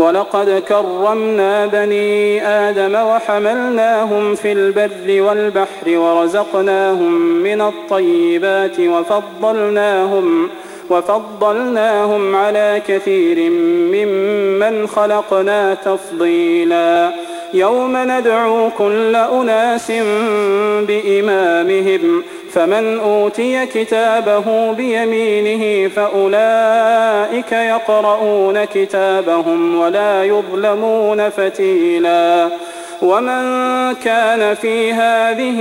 ولقد كرمنا بني آدم وحملناهم في البر والبحر ورزقناهم من الطيبات وفضلناهم على كثير ممن خلقنا تفضيلا يوم ندعو كل أناس بإمامهم فمن أوتي كتابه بيمينه فأولئك يقرؤون كتابهم ولا يظلمون فتيلا ومن كان في هذه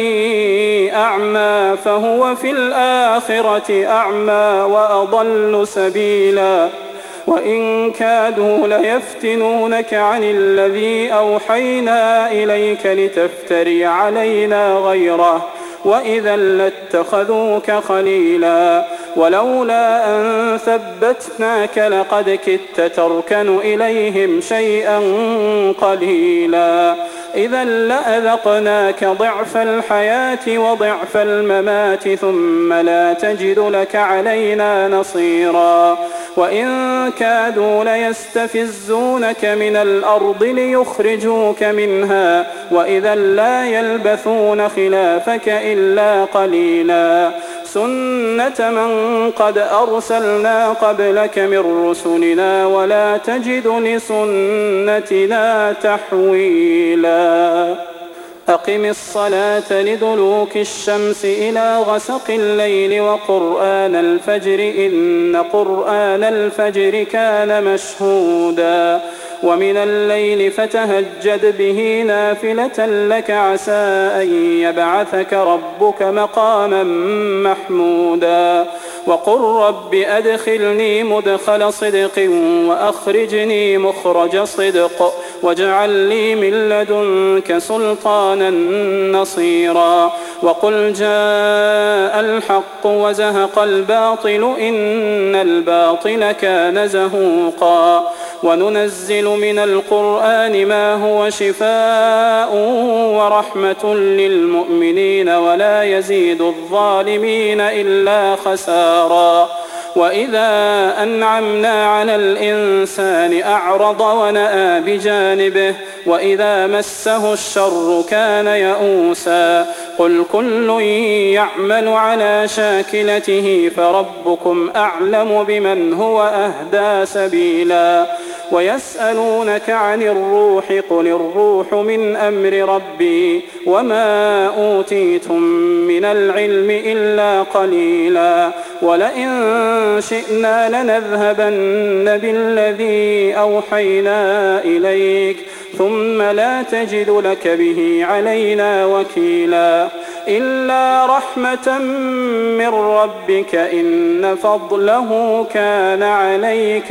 أعمى فهو في الآخرة أعمى وأضل سبيلا وإن كادوا ليفتنونك عن الذي أوحينا إليك لتفتري علينا غيره وإذا لاتخذوك خليلا ولولا أن ثبتناك لقد كدت تركن إليهم شيئا قليلا إذا لأذقناك ضعف الحياة وضعف الممات ثم لا تجد لك علينا نصيرا وإن كادوا ليستفزونك من الأرض ليخرجوك منها وإذا لا يلبثون خلافك إلا قليلا سنة من قد أرسلنا قبلك من رسلنا ولا تجد لسنتنا تحويلا أقم الصلاة لدلوك الشمس إلى غسق الليل وقرآن الفجر إن قرآن الفجر كان مشهودا ومن الليل فتهجد به نافلة لك عسى أن يبعثك ربك مقاما محمودا وقل رب أدخلني مدخل صدق وأخرجني مخرج صدق واجعل لي من لدنك سلطانا نصيرا وقل جاء الحق وزهق الباطل إن الباطل كان زهوقا وننزل من القرآن ما هو شفاء ورحمة للمؤمنين ولا يزيد الظالمين إلا خسارا وإذا أنعمنا على الإنسان أعرض ونأى بجانبه وإذا مسه الشر كان يئوسا قل كل يعمل على شاكلته فربكم أعلم بمن هو أهدى سبيلا ويسألونك عن الروح قل الروح من أمر ربي وما أوتيتم من العلم إلا قليلا ولئن شئنا لنذهبن بالذي أوحينا إليك ثم لا تجد لك به علينا وكيلا إلا رحمة من ربك إن فضله كان عليك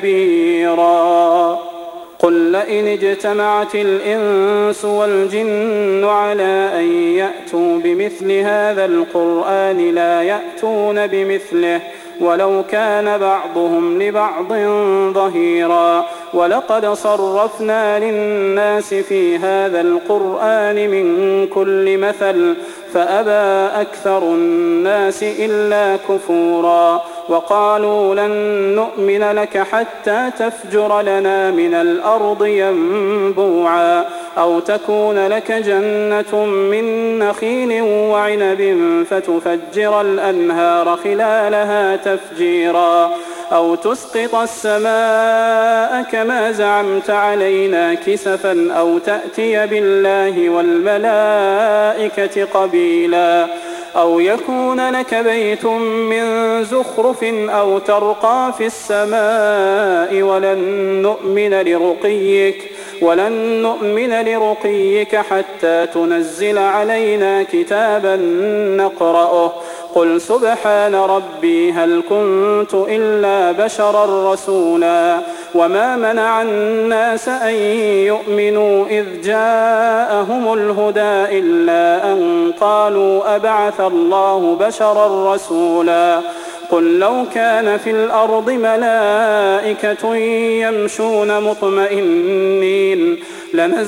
كبيرا قل لئن اجتمعت الإنس والجن على أن يأتوا بمثل هذا القرآن لا يأتون بمثله ولو كان بعضهم لبعض ظهيرا ولقد صرفنا للناس في هذا القرآن من كل مثل فأبى أكثر الناس إلا كفورا وقالوا لن نؤمن لك حتى تفجر لنا من الأرض ينبوعا أو تكون لك جنة من نخيل وعنب فتفجر الأنهار خلالها تفجيرا أو تسقط السماء كما زعمت علينا كسفا أو تأتي بالله والملائكة قبيلا أو يكون لك بيت من زخرف أو ترقى في السماء ولن نؤمن لرقيك حتى تنزل علينا كتابا نقرأه قل سبحان ربي هل كنت إلا بشرا رسولا وما منع الناس أن يؤمنوا إذ جاءهم الهدى إلا أن قالوا أبعث الله بشرا رسولا قل لو كان في الأرض ملائكة يمشون مطمئنين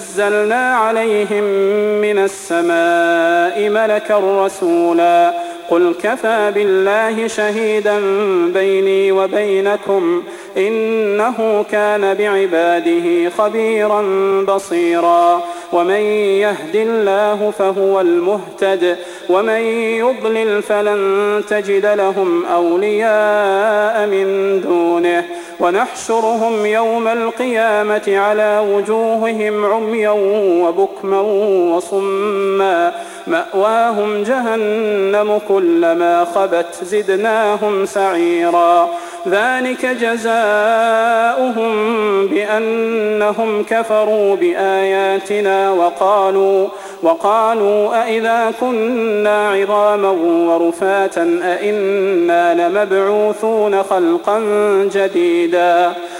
لنزلنا عليهم من السماء ملكا رسولا قل كفى بالله شهيدا بيني وبينكم إنه كان بعباده خبيرا بصيرا ومن يهد الله فهو المهتد ومن يضلل فلن تجد لهم أولياء من دونه ونحشرهم يوم القيامة على وجوههم عميا وبكما وصما مأواهم جهنم كلما خبت زدناهم سعيرا ذلك جزاؤهم بأنهم كفروا بآياتنا وقالوا أئذا كنا عظاما ورفاتا أئنا لمبعوثون خلقا جديدا